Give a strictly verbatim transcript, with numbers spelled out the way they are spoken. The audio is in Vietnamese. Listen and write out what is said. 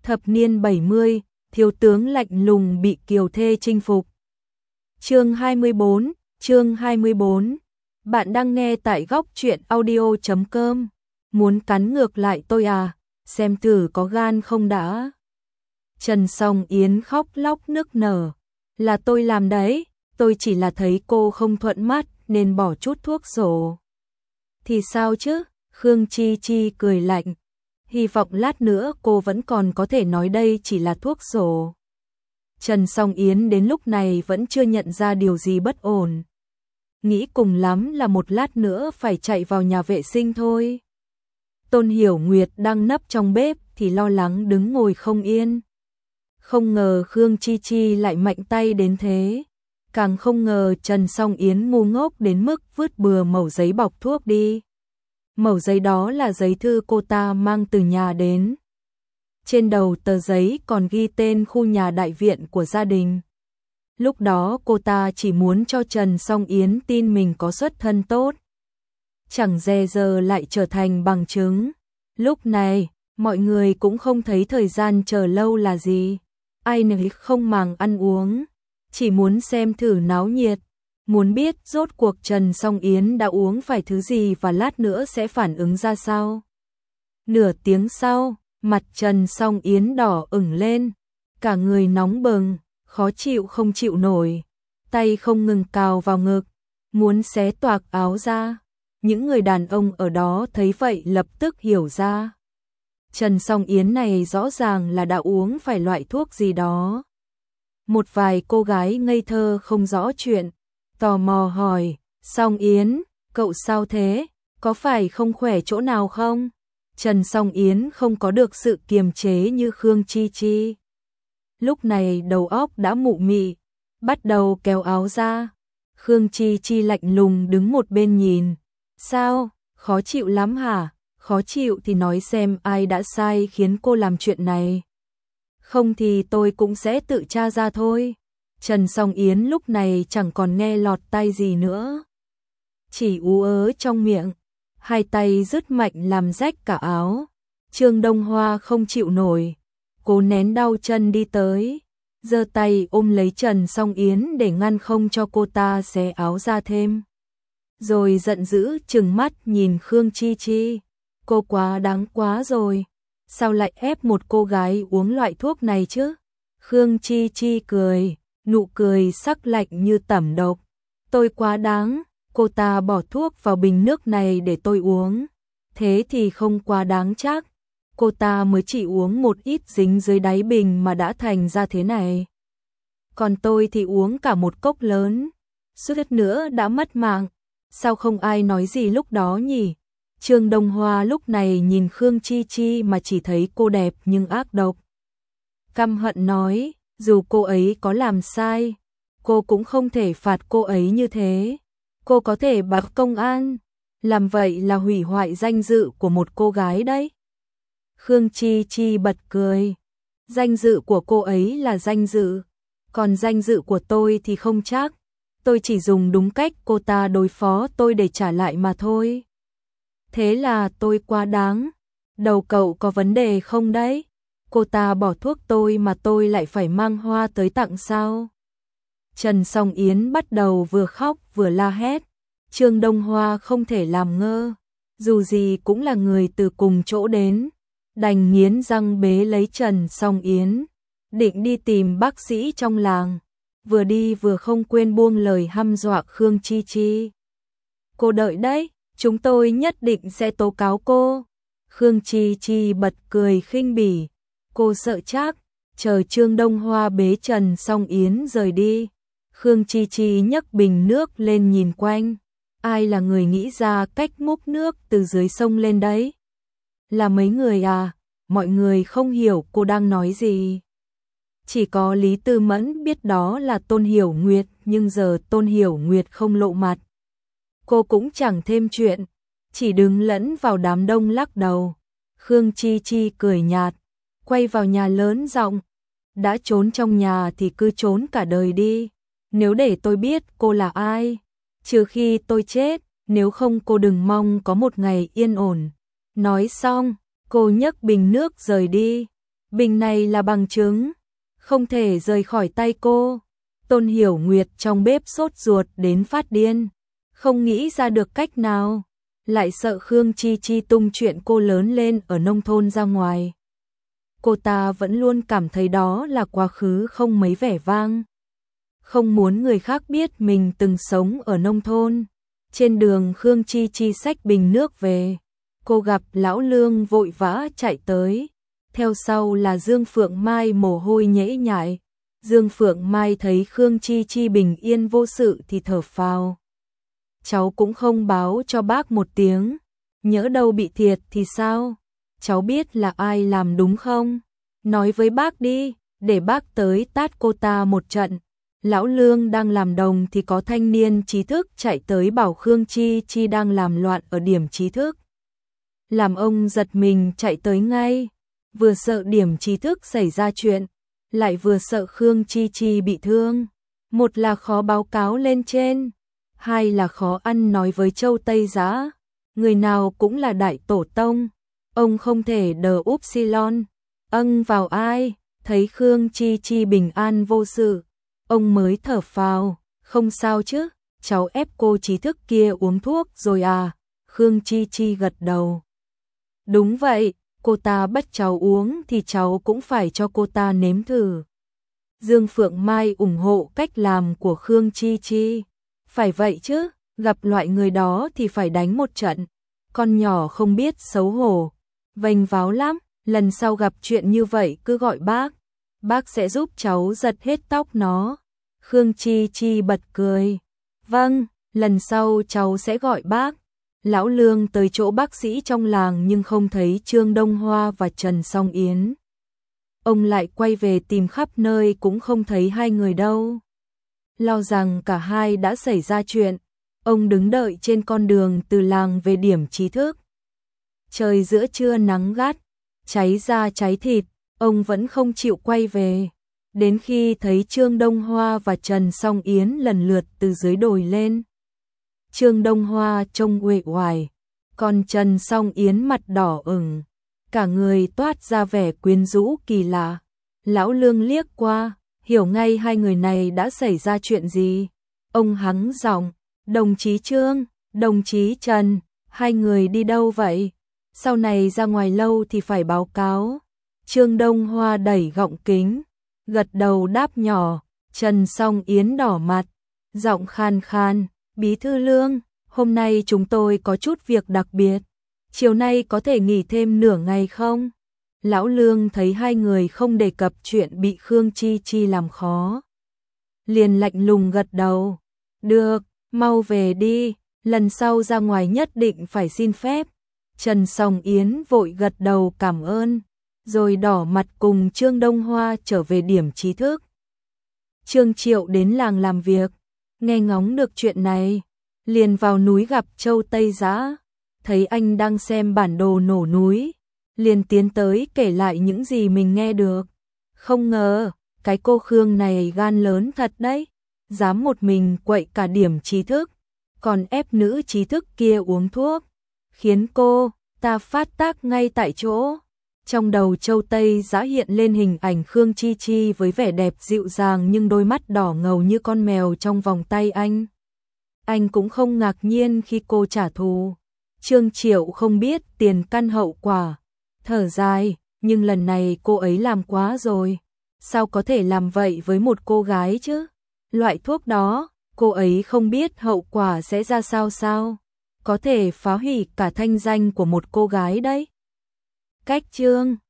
Thập niên bảy mươi, thiếu tướng lạnh lùng bị kiều thê chinh phục. Chương hai mươi bốn, chương hai mươi bốn. Bạn đang nghe tại góc truyện audio chấm com. Muốn cắn ngược lại tôi à, xem thử có gan không đã. Trần Song Yến khóc lóc nức nở. Là tôi làm đấy, tôi chỉ là thấy cô không thuận mắt nên bỏ chút thuốc sổ. Thì sao chứ, Khương Chi Chi cười lạnh. Hy vọng lát nữa cô vẫn còn có thể nói đây chỉ là thuốc sổ. Trần Song Yến đến lúc này vẫn chưa nhận ra điều gì bất ổn. Nghĩ cùng lắm là một lát nữa phải chạy vào nhà vệ sinh thôi. Tôn Hiểu Nguyệt đang nấp trong bếp thì lo lắng đứng ngồi không yên. Không ngờ Khương Chi Chi lại mạnh tay đến thế. Càng không ngờ Trần Song Yến ngu ngốc đến mức vứt bừa mẩu giấy bọc thuốc đi. Mẩu giấy đó là giấy thư cô ta mang từ nhà đến. Trên đầu tờ giấy còn ghi tên khu nhà đại viện của gia đình. Lúc đó cô ta chỉ muốn cho Trần Song Yến tin mình có xuất thân tốt. Chẳng dè giờ lại trở thành bằng chứng. Lúc này, mọi người cũng không thấy thời gian chờ lâu là gì. Ai nấy không màng ăn uống, chỉ muốn xem thử náo nhiệt. Muốn biết rốt cuộc Trần Song Yến đã uống phải thứ gì và lát nữa sẽ phản ứng ra sao. Nửa tiếng sau, mặt Trần Song Yến đỏ ửng lên, cả người nóng bừng, khó chịu không chịu nổi, tay không ngừng cào vào ngực, muốn xé toạc áo ra. Những người đàn ông ở đó thấy vậy lập tức hiểu ra. Trần Song Yến này rõ ràng là đã uống phải loại thuốc gì đó. Một vài cô gái ngây thơ không rõ chuyện, tò mò hỏi, Song Yến, cậu sao thế, có phải không khỏe chỗ nào không? Trần Song Yến không có được sự kiềm chế như Khương Chi Chi. Lúc này đầu óc đã mụ mị, bắt đầu kéo áo ra. Khương Chi Chi lạnh lùng đứng một bên nhìn. Sao, khó chịu lắm hả? Khó chịu thì nói xem ai đã sai khiến cô làm chuyện này. Không thì tôi cũng sẽ tự tra ra thôi. Trần Song Yến lúc này chẳng còn nghe lọt tai gì nữa. Chỉ ú ớ trong miệng, hai tay rứt mạnh làm rách cả áo. Trương Đông Hoa không chịu nổi, cố nén đau chân đi tới, giơ tay ôm lấy Trần Song Yến để ngăn không cho cô ta xé áo ra thêm. Rồi giận dữ trừng mắt nhìn Khương Chi Chi. Cô quá đáng quá rồi, sao lại ép một cô gái uống loại thuốc này chứ? Khương Chi Chi cười, nụ cười sắc lạnh như tẩm độc. Tôi quá đáng, cô ta bỏ thuốc vào bình nước này để tôi uống. Thế thì không quá đáng chắc, cô ta mới chỉ uống một ít dính dưới đáy bình mà đã thành ra thế này. Còn tôi thì uống cả một cốc lớn, suýt nữa đã mất mạng. Sao không ai nói gì lúc đó nhỉ? Trương Đông Hoa lúc này nhìn Khương Chi Chi mà chỉ thấy cô đẹp nhưng ác độc. Căm hận nói, dù cô ấy có làm sai, cô cũng không thể phạt cô ấy như thế. Cô có thể báo công an, làm vậy là hủy hoại danh dự của một cô gái đấy. Khương Chi Chi bật cười, danh dự của cô ấy là danh dự, còn danh dự của tôi thì không chắc. Tôi chỉ dùng đúng cách cô ta đối phó tôi để trả lại mà thôi. Thế là tôi quá đáng. Đầu cậu có vấn đề không đấy? Cô ta bỏ thuốc tôi mà tôi lại phải mang hoa tới tặng sao? Trần Song Yến bắt đầu vừa khóc vừa la hét. Trương Đông Hoa không thể làm ngơ. Dù gì cũng là người từ cùng chỗ đến. Đành nghiến răng bế lấy Trần Song Yến. Định đi tìm bác sĩ trong làng. Vừa đi vừa không quên buông lời hăm dọa Khương Chi Chi. Cô đợi đấy, chúng tôi nhất định sẽ tố cáo cô. Khương Chi Chi bật cười khinh bỉ. Cô sợ chắc, chờ Trương Đông Hoa bế Trần Song Yến rời đi. Khương Chi Chi nhấc bình nước lên nhìn quanh. Ai là người nghĩ ra cách múc nước từ dưới sông lên đấy? Là mấy người à? Mọi người không hiểu cô đang nói gì. Chỉ có Lý Tư Mẫn biết đó là Tôn Hiểu Nguyệt, nhưng giờ Tôn Hiểu Nguyệt không lộ mặt. Cô cũng chẳng thêm chuyện, chỉ đứng lẫn vào đám đông lắc đầu. Khương Chi Chi cười nhạt, quay vào nhà lớn giọng, đã trốn trong nhà thì cứ trốn cả đời đi. Nếu để tôi biết cô là ai, trừ khi tôi chết, nếu không cô đừng mong có một ngày yên ổn. Nói xong, cô nhấc bình nước rời đi. Bình này là bằng chứng, không thể rời khỏi tay cô. Tôn Hiểu Nguyệt trong bếp sốt ruột đến phát điên, không nghĩ ra được cách nào, lại sợ Khương Chi Chi tung chuyện cô lớn lên ở nông thôn ra ngoài. Cô ta vẫn luôn cảm thấy đó là quá khứ không mấy vẻ vang. Không muốn người khác biết mình từng sống ở nông thôn. Trên đường Khương Chi Chi xách bình nước về, cô gặp Lão Lương vội vã chạy tới. Theo sau là Dương Phượng Mai mồ hôi nhễ nhại. Dương Phượng Mai thấy Khương Chi Chi bình yên vô sự thì thở phào. Cháu cũng không báo cho bác một tiếng, nhỡ đâu bị thiệt thì sao? Cháu biết là ai làm đúng không? Nói với bác đi, để bác tới tát cô ta một trận. Lão Lương đang làm đồng thì có thanh niên trí thức chạy tới bảo Khương Chi Chi đang làm loạn ở điểm trí thức. Làm ông giật mình chạy tới ngay, vừa sợ điểm trí thức xảy ra chuyện, lại vừa sợ Khương Chi Chi bị thương. Một là khó báo cáo lên trên, hai là khó ăn nói với Châu Tây Giã. Người nào cũng là đại tổ tông, ông không thể đờ upsilon, âng vào ai. Thấy Khương Chi Chi bình an vô sự, ông mới thở phào, không sao chứ, cháu ép cô trí thức kia uống thuốc rồi à? Khương Chi Chi gật đầu. Đúng vậy, cô ta bắt cháu uống thì cháu cũng phải cho cô ta nếm thử. Dương Phượng Mai ủng hộ cách làm của Khương Chi Chi. Phải vậy chứ, gặp loại người đó thì phải đánh một trận. Con nhỏ không biết xấu hổ, vênh váo lắm, lần sau gặp chuyện như vậy cứ gọi bác. Bác sẽ giúp cháu giật hết tóc nó. Khương Chi Chi bật cười. Vâng, lần sau cháu sẽ gọi bác. Lão Lương tới chỗ bác sĩ trong làng nhưng không thấy Trương Đông Hoa và Trần Song Yến. Ông lại quay về tìm khắp nơi cũng không thấy hai người đâu. Lo rằng cả hai đã xảy ra chuyện, ông đứng đợi trên con đường từ làng về điểm trí thức. Trời giữa trưa nắng gắt, cháy da cháy thịt, ông vẫn không chịu quay về. Đến khi thấy Trương Đông Hoa và Trần Song Yến lần lượt từ dưới đồi lên. Trương Đông Hoa trông uể oải, còn Trần Song Yến mặt đỏ ửng, cả người toát ra vẻ quyến rũ kỳ lạ. Lão Lương liếc qua, hiểu ngay hai người này đã xảy ra chuyện gì. Ông hắng giọng, đồng chí Trương, đồng chí Trần, hai người đi đâu vậy? Sau này ra ngoài lâu thì phải báo cáo. Trương Đông Hoa đẩy gọng kính, gật đầu đáp nhỏ. Trần Song Yến đỏ mặt, giọng khan khan, Bí thư Lương, hôm nay chúng tôi có chút việc đặc biệt, chiều nay có thể nghỉ thêm nửa ngày không? Lão Lương thấy hai người không đề cập chuyện bị Khương Chi Chi làm khó, liền lạnh lùng gật đầu. Được, mau về đi, lần sau ra ngoài nhất định phải xin phép. Trần Song Yến vội gật đầu cảm ơn, rồi đỏ mặt cùng Trương Đông Hoa trở về điểm trí thức. Trương Triệu đến làng làm việc, nghe ngóng được chuyện này, liền vào núi gặp Châu Tây Giã, thấy anh đang xem bản đồ nổ núi, liền tiến tới kể lại những gì mình nghe được. Không ngờ, cái cô Khương này gan lớn thật đấy, dám một mình quậy cả điểm trí thức, còn ép nữ trí thức kia uống thuốc, khiến cô ta phát tác ngay tại chỗ. Trong đầu Châu Tây Giã hiện lên hình ảnh Khương Chi Chi với vẻ đẹp dịu dàng nhưng đôi mắt đỏ ngầu như con mèo trong vòng tay anh. Anh cũng không ngạc nhiên khi cô trả thù. Trương Triệu không biết tiền căn hậu quả, thở dài, nhưng lần này cô ấy làm quá rồi. Sao có thể làm vậy với một cô gái chứ? Loại thuốc đó, cô ấy không biết hậu quả sẽ ra sao sao? Có thể phá hủy cả thanh danh của một cô gái đấy. Cách Trương